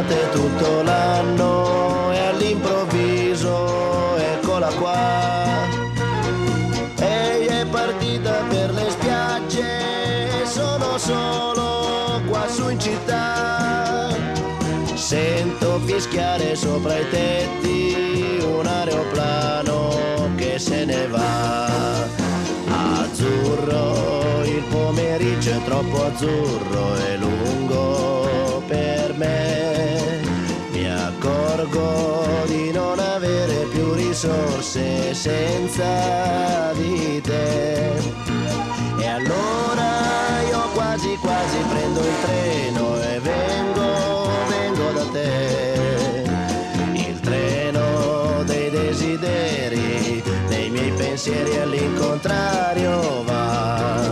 d'estate tutto l'anno e all'improvviso eccola qua. Ehi, è partita per le spiagge, sono solo qua su in città. Sento fischiare sopra i tetti un aeroplano che se ne va. Azzurro, il pomeriggio è troppo azzurro e lungo per me. Mi accorgo di non avere più risorse senza di te. E allora io quasi quasi prendo il treno e vengo da te. Il treno dei desideri, dei miei pensieri all'incontrario va.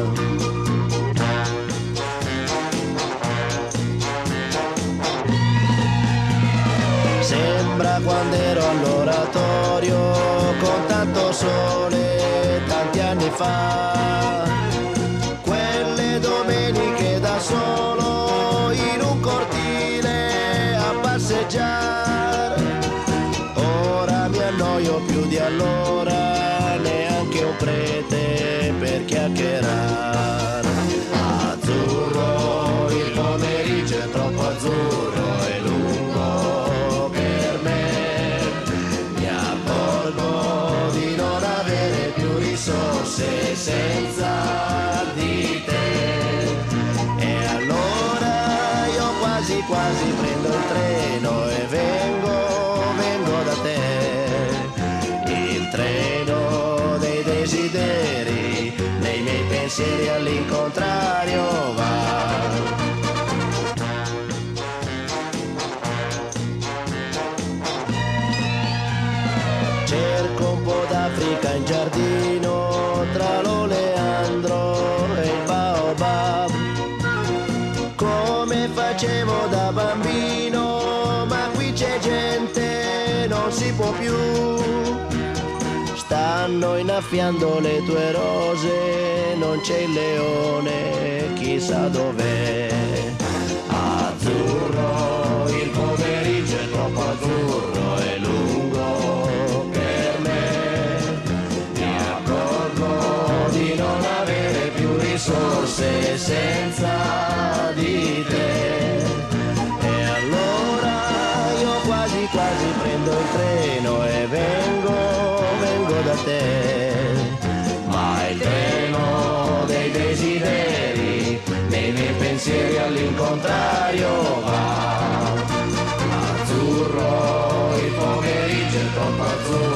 Sembra quando ero all'oratorio con tanto sole tanti anni fa. Quelle domeniche da solo in un cortile a passeggiare. Ora mi annoio più di allora, neanche un prete per chiacchierare. Azzurro, il pomeriggio è troppo azzurro e lungo per me. Mi accorgo di non avere più risorse senza di te. E allora io quasi quasi prendo il treno e vengo da te. Il treno dei desideri, dei miei pensieri all'incontrario va. Cerco un po' d'Africa in giardino tra l'oleandro e il baobab, come facevo da bambino, ma qui c'è gente, non si può più. Stanno innaffiando le tue rose, non c'è il leone, chissà dov'è. Azzurro, il pomeriggio è troppo azzurro e lungo per me. Mi accorgo di non avere più risorse senza di te. E allora io quasi quasi prendo il treno e vengo da te. Ma il treno dei desideri, nei miei pensieri all'incontrario va. Azzurro, il pomeriggio è troppo azzurro